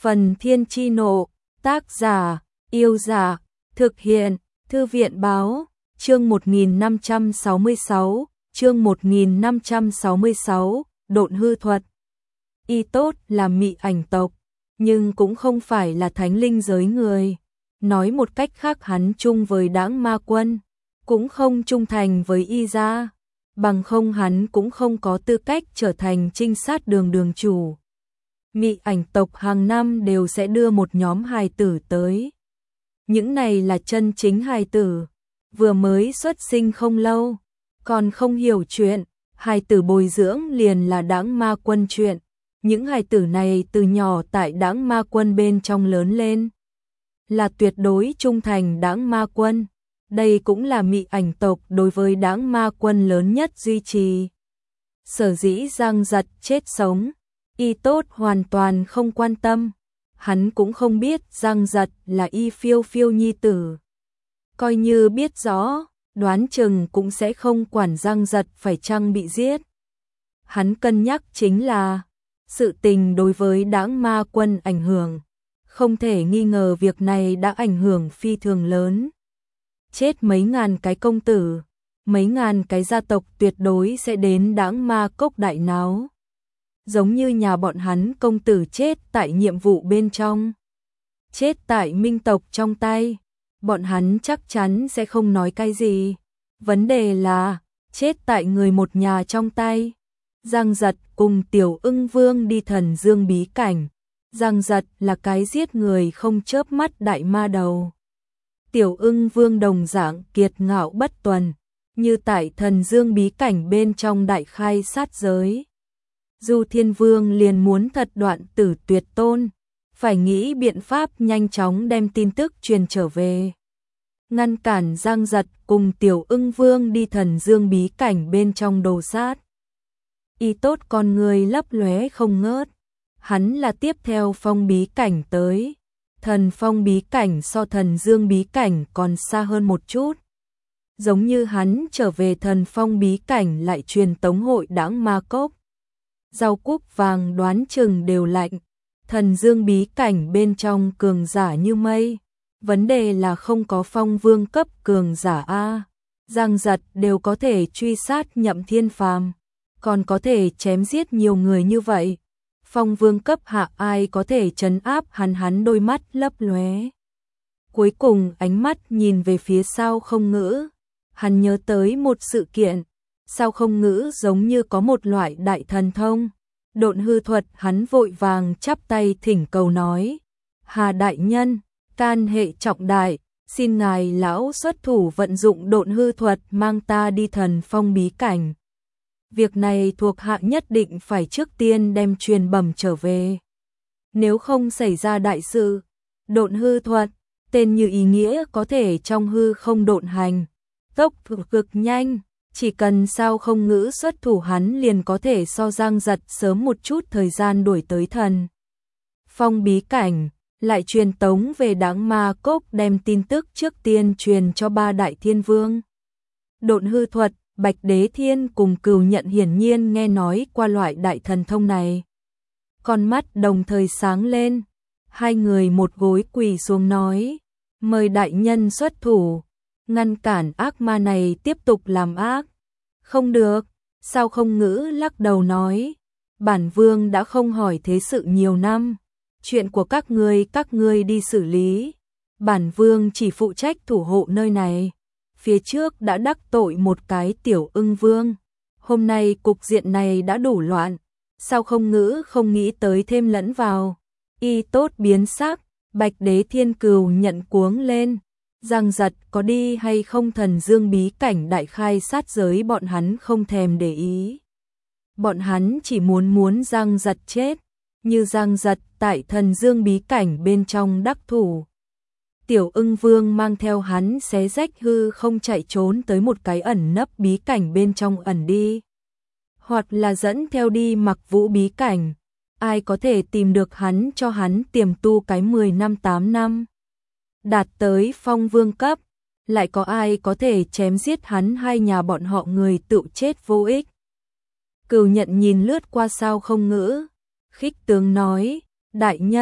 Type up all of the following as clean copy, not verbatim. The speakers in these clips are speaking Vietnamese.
Phần Thiên Chi Nộ, tác giả, Yêu Giả, thực hiện, Thư viện Báo, chương 1566, Độn hư thuật. Y Tốt là mị ảnh tộc, nhưng cũng không phải là thánh linh giới người. Nói một cách khác, hắn chung với Đãng Ma Quân, cũng không trung thành với Y gia, bằng không hắn cũng không có tư cách trở thành trinh sát đường chủ. Mị ảnh tộc hàng năm đều sẽ đưa một nhóm hài tử tới. Những này là chân chính hài tử, vừa mới xuất sinh không lâu, còn không hiểu chuyện, hài tử bồi dưỡng liền là Đãng Ma Quân chuyện. Những hài tử này từ nhỏ tại Đãng Ma Quân bên trong lớn lên, là tuyệt đối trung thành Đãng Ma Quân. Đây cũng là mị ảnh tộc đối với Đãng Ma Quân lớn nhất duy trì. Sở dĩ Giang Giật chết sống, Y Tốt hoàn toàn không quan tâm. Hắn cũng không biết Giang Giật là Y Phiêu Phiêu nhi tử. Coi như biết rõ, đoán chừng cũng sẽ không quản Giang Giật phải chăng bị giết. Hắn cân nhắc chính là sự tình đối với Đãng Ma Quân ảnh hưởng. Không thể nghi ngờ việc này đã ảnh hưởng phi thường lớn. Chết mấy ngàn cái công tử, mấy ngàn cái gia tộc tuyệt đối sẽ đến Đãng Ma Cốc đại náo. Giống như nhà bọn hắn công tử chết tại nhiệm vụ bên trong, chết tại minh tộc trong tay, bọn hắn chắc chắn sẽ không nói cái gì. Vấn đề là chết tại người một nhà trong tay. Giang Giật cùng Tiểu Ưng Vương đi Thần Dương bí cảnh. Giang Giật là cái giết người không chớp mắt đại ma đầu. Tiểu Ưng Vương đồng dạng kiệt ngạo bất tuần, như tại Thần Dương bí cảnh bên trong đại khai sát giới. Du Thiên Vương liền muốn thật đoạn tử tuyệt tôn, phải nghĩ biện pháp nhanh chóng đem tin tức truyền trở về, ngăn cản Giang Giật cùng Tiểu Ưng Vương đi Thần Dương bí cảnh bên trong đồ sát. Y Tốt con người lấp lóe không ngớt, hắn là tiếp theo phong bí cảnh tới. Thần phong bí cảnh so Thần Dương bí cảnh còn xa hơn một chút. Giống như hắn trở về thần phong bí cảnh lại truyền tống hội Đãng Ma Cốc. Rau cúc vàng đoán chừng đều lạnh. Thần Dương bí cảnh bên trong cường giả như mây. Vấn đề là không có phong vương cấp cường giả A. Giang Giật đều có thể truy sát Nhậm Thiên Phàm, còn có thể chém giết nhiều người như vậy. Phong vương cấp hạ ai có thể trấn áp hắn đôi mắt lấp lóe. Cuối cùng ánh mắt nhìn về phía Sao Không Ngữ. Hắn nhớ tới một sự kiện. Sao Không Ngữ giống như có một loại đại thần thông, độn hư thuật. Hắn vội vàng chắp tay thỉnh cầu nói: Hà đại nhân, can hệ trọng đại, xin ngài lão xuất thủ vận dụng độn hư thuật mang ta đi thần phong bí cảnh. Việc này thuộc hạ nhất định phải trước tiên đem truyền bẩm trở về. Nếu không xảy ra đại sự, độn hư thuật, tên như ý nghĩa có thể trong hư không độn hành, tốc độ cực nhanh, chỉ cần Sao Không Ngữ xuất thủ hắn liền có thể so Giang Giật sớm một chút thời gian đuổi tới thần phong bí cảnh, lại truyền tống về Đãng Ma Cốc đem tin tức trước tiên truyền cho ba đại thiên vương. Độn hư thuật, Bạch Đế Thiên cùng Cửu Nhận hiển nhiên nghe nói qua loại đại thần thông này. Con mắt đồng thời sáng lên, hai người một gối quỳ xuống nói: mời đại nhân xuất thủ, ngăn cản ác ma này tiếp tục làm ác. Không được, Sao Không Ngữ lắc đầu nói: bản vương đã không hỏi thế sự nhiều năm, chuyện của các ngươi đi xử lý, bản vương chỉ phụ trách thủ hộ nơi này. Phía trước đã đắc tội một cái Tiểu Ưng Vương, hôm nay cục diện này đã đủ loạn. Sao Không Ngữ không nghĩ tới thêm lẫn vào. Y Tốt biến sắc, Bạch Đế Thiên Cửu Nhận cuống lên. Giang Giật có đi hay không Thần Dương bí cảnh đại khai sát giới bọn hắn không thèm để ý. Bọn hắn chỉ muốn Giang Giật chết, như Giang Giật tại Thần Dương bí cảnh bên trong đắc thủ. Tiểu Ưng Vương mang theo hắn xé rách hư không chạy trốn tới một cái ẩn nấp bí cảnh bên trong ẩn đi. Hoặc là dẫn theo đi Mặc Vũ bí cảnh. Ai có thể tìm được hắn cho hắn tiềm tu cái 10 năm 8 năm. Đạt tới phong vương cấp. Lại có ai có thể chém giết hắn hai nhà bọn họ người tự chết vô ích. Cửu Nhận nhìn lướt qua Sao Không Ngữ. Khích tướng nói: đại nhân,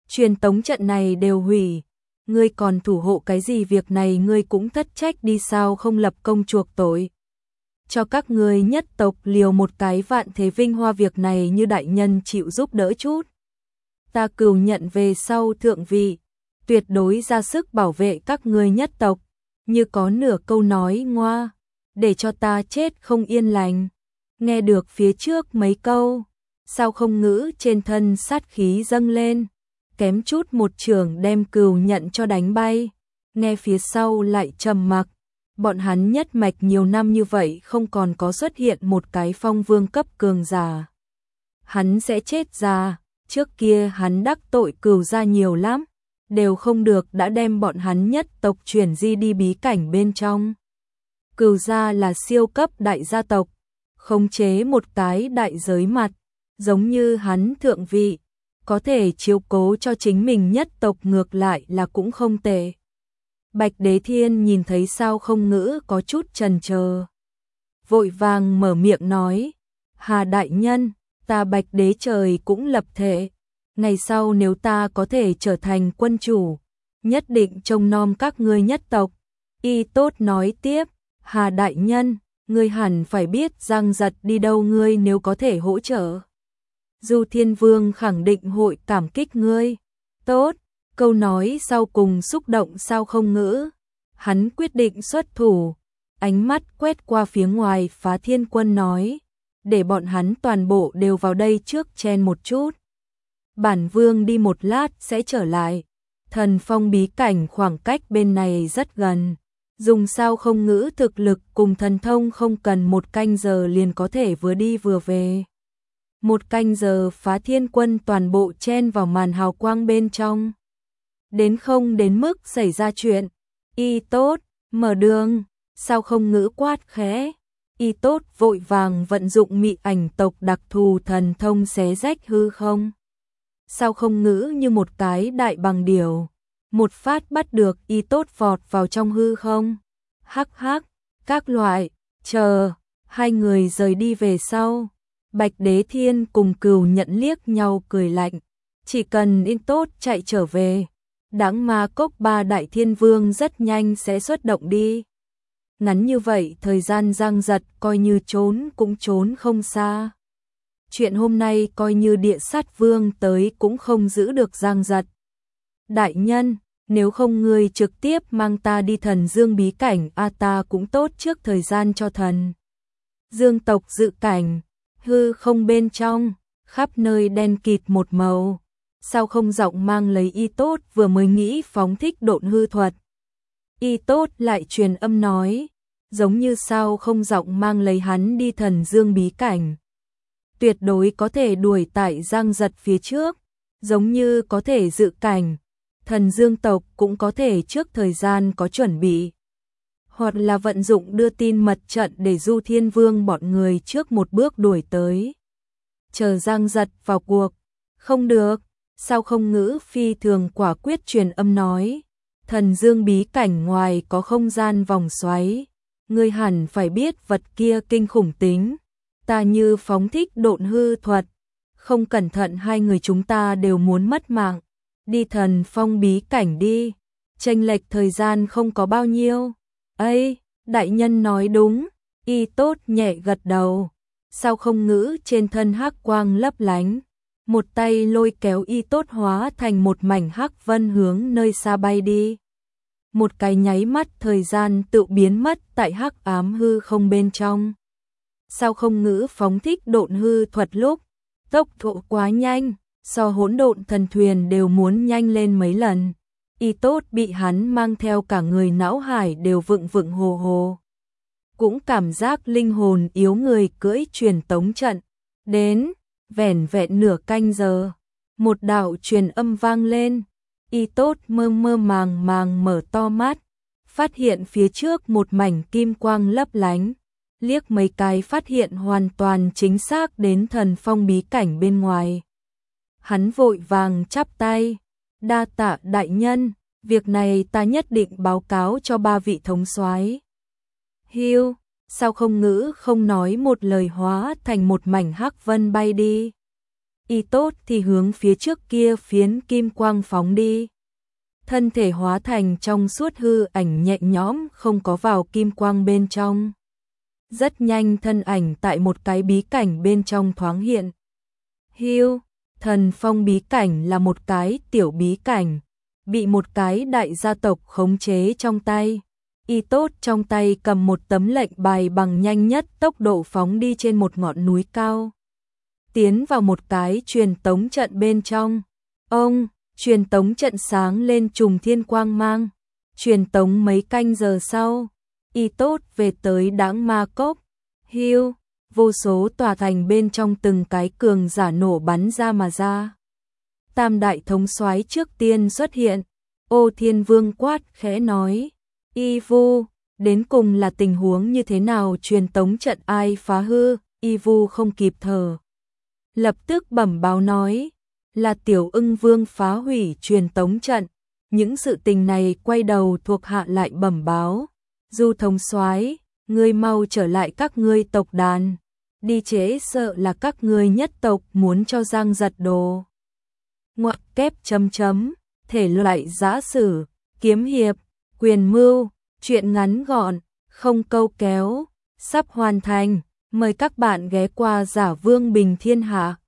truyền tống trận này đều hủy, ngươi còn thủ hộ cái gì, việc này ngươi cũng thất trách đi, sao không lập công chuộc tội. Cho các ngươi nhất tộc liều một cái vạn thế vinh hoa, việc này như đại nhân chịu giúp đỡ chút. Ta cừu nhận về sau thượng vị, tuyệt đối ra sức bảo vệ các ngươi nhất tộc, như có nửa câu nói ngoa, để cho ta chết không yên lành. Nghe được phía trước mấy câu, Sao Không Ngữ trên thân sát khí dâng lên, kém chút một chưởng đem Cừu Nhận cho đánh bay. Nghe phía sau lại trầm mặc, bọn hắn nhất mạch nhiều năm như vậy không còn có xuất hiện một cái phong vương cấp cường giả. Hắn sẽ chết già, trước kia hắn đắc tội Cừu gia nhiều lắm, đều không được đã đem bọn hắn nhất tộc chuyển di đi bí cảnh bên trong. Cừu gia là siêu cấp đại gia tộc, khống chế một cái đại giới mặt, giống như hắn thượng vị, có thể chiếu cố cho chính mình nhất tộc ngược lại là cũng không tệ. Bạch Đế Thiên nhìn thấy Sao Không Ngữ có chút chần chờ, vội vàng mở miệng nói, Hà đại nhân, ta Bạch Đế trời cũng lập thể, ngày sau nếu ta có thể trở thành quân chủ, nhất định trông nom các ngươi nhất tộc. Y Tốt nói tiếp, Hà đại nhân, ngươi hẳn phải biết Giang Giật đi đâu, ngươi nếu có thể hỗ trợ, Du Thiên Vương khẳng định hội cảm kích ngươi. Tốt, câu nói sau cùng xúc động Sao Không Ngữ, hắn quyết định xuất thủ, ánh mắt quét qua phía ngoài Phá Thiên Quân nói, để bọn hắn toàn bộ đều vào đây trước chen một chút. Bản vương đi một lát sẽ trở lại, Thần Phong bí cảnh khoảng cách bên này rất gần, dùng Sao Không Ngữ thực lực cùng thần thông không cần 1 canh giờ liền có thể vừa đi vừa về. 1 canh giờ Phá Thiên Quân toàn bộ chen vào màn hào quang bên trong. Đến không đến mức xảy ra chuyện. Y Tốt, mở đường, Sao Không Ngữ quát khẽ. Y Tốt vội vàng vận dụng mị ảnh tộc đặc thù thần thông xé rách hư không. Sao Không Ngữ như một cái đại bằng điểu, một phát bắt được Y Tốt vọt vào trong hư không. Hắc hắc, các loại, chờ, hai người rời đi về sau. Bạch Đế Thiên cùng Cừu Nhận liếc nhau cười lạnh, chỉ cần Y Tốt chạy trở về, Đãng Ma Cốc 3 đại thiên vương rất nhanh sẽ xuất động đi. Ngắn như vậy thời gian Giang Giật coi như trốn cũng trốn không xa. Chuyện hôm nay coi như địa sát vương tới cũng không giữ được Giang Giật. Đại nhân, nếu không ngươi trực tiếp mang ta đi Thần Dương bí cảnh, ta cũng tốt trước thời gian cho Thần Dương tộc dự cảnh. Hư không bên trong, khắp nơi đen kịt một màu. Sao không giọng mang lấy Y Tốt vừa mới nghĩ phóng thích độn hư thuật. Y Tốt lại truyền âm nói, giống như Sao không giọng mang lấy hắn đi Thần Dương bí cảnh. Tuyệt đối có thể đuổi tại Giang Giật phía trước, giống như có thể dự cảnh, Thần Dương tộc cũng có thể trước thời gian có chuẩn bị. Hoặc là vận dụng đưa tin mật trận để Du Thiên Vương bọn người trước một bước đuổi tới. Chờ Giang Giật vào cuộc, không được, Sao Không Ngữ phi thường quả quyết truyền âm nói, Thần Dương bí cảnh ngoài có không gian vòng xoáy, ngươi hẳn phải biết vật kia kinh khủng tính, ta như phóng thích độn hư thuật, không cẩn thận hai người chúng ta đều muốn mất mạng, đi Thần Phong bí cảnh đi, chênh lệch thời gian không có bao nhiêu. Ây, đại nhân nói đúng, Y Tốt nhẹ gật đầu. Sao Không Ngữ trên thân hắc quang lấp lánh, một tay lôi kéo Y Tốt hóa thành một mảnh hắc vân hướng nơi xa bay đi. Một cái nháy mắt thời gian tự biến mất tại hắc ám hư không bên trong. Sao Không Ngữ phóng thích độn hư thuật lúc, tốc độ quá nhanh, so hỗn độn thần thuyền đều muốn nhanh lên mấy lần. Y Tốt bị hắn mang theo cả người não hải đều vựng vựng hồ hồ. Cũng cảm giác linh hồn yếu người cưỡi truyền tống trận. Đến, vẻn vẹn nửa canh giờ, một đạo truyền âm vang lên. Y Tốt mơ mơ màng màng mở to mắt, phát hiện phía trước một mảnh kim quang lấp lánh. Liếc mấy cái phát hiện hoàn toàn chính xác đến Thần Phong bí cảnh bên ngoài. Hắn vội vàng chắp tay. Đa tạ đại nhân, việc này ta nhất định báo cáo cho 3 vị thống soái. Hiu, Sao Không Ngữ không nói một lời hóa thành một mảnh hắc vân bay đi. Y Tốt thì hướng phía trước kia phiến kim quang phóng đi. Thân thể hóa thành trong suốt hư ảnh nhẹ nhõm không có vào kim quang bên trong. Rất nhanh thân ảnh tại một cái bí cảnh bên trong thoáng hiện. Hưu, Thần Phong bí cảnh là một cái tiểu bí cảnh, bị một cái đại gia tộc khống chế trong tay. Y Tốt trong tay cầm một tấm lệnh bài bằng nhanh nhất tốc độ phóng đi trên một ngọn núi cao. Tiến vào một cái truyền tống trận bên trong. Truyền tống trận sáng lên trùng thiên quang mang. Truyền tống mấy canh giờ sau, Y Tốt về tới Đãng Ma Cốc. Hưu, vô số tòa thành bên trong từng cái cường giả nổ bắn ra mà ra. Tam đại thống soái trước tiên xuất hiện. Ô Thiên Vương quát khẽ nói: Y Vu, đến cùng là tình huống như thế nào? Truyền tống trận ai phá hư? Y Vu không kịp thở, lập tức bẩm báo nói: là Tiểu Ưng Vương phá hủy truyền tống trận. Những sự tình này quay đầu thuộc hạ lại bẩm báo: Du thống soái, ngươi mau trở lại các ngươi tộc đàn, đi trễ sợ là các ngươi nhất tộc muốn cho Giang giật đồ. Ngoặc kép thể loại giã sử, kiếm hiệp, quyền mưu, truyện ngắn gọn, không câu kéo, sắp hoàn thành. Mời các bạn ghé qua Giả Vương Bình Thiên Hạ.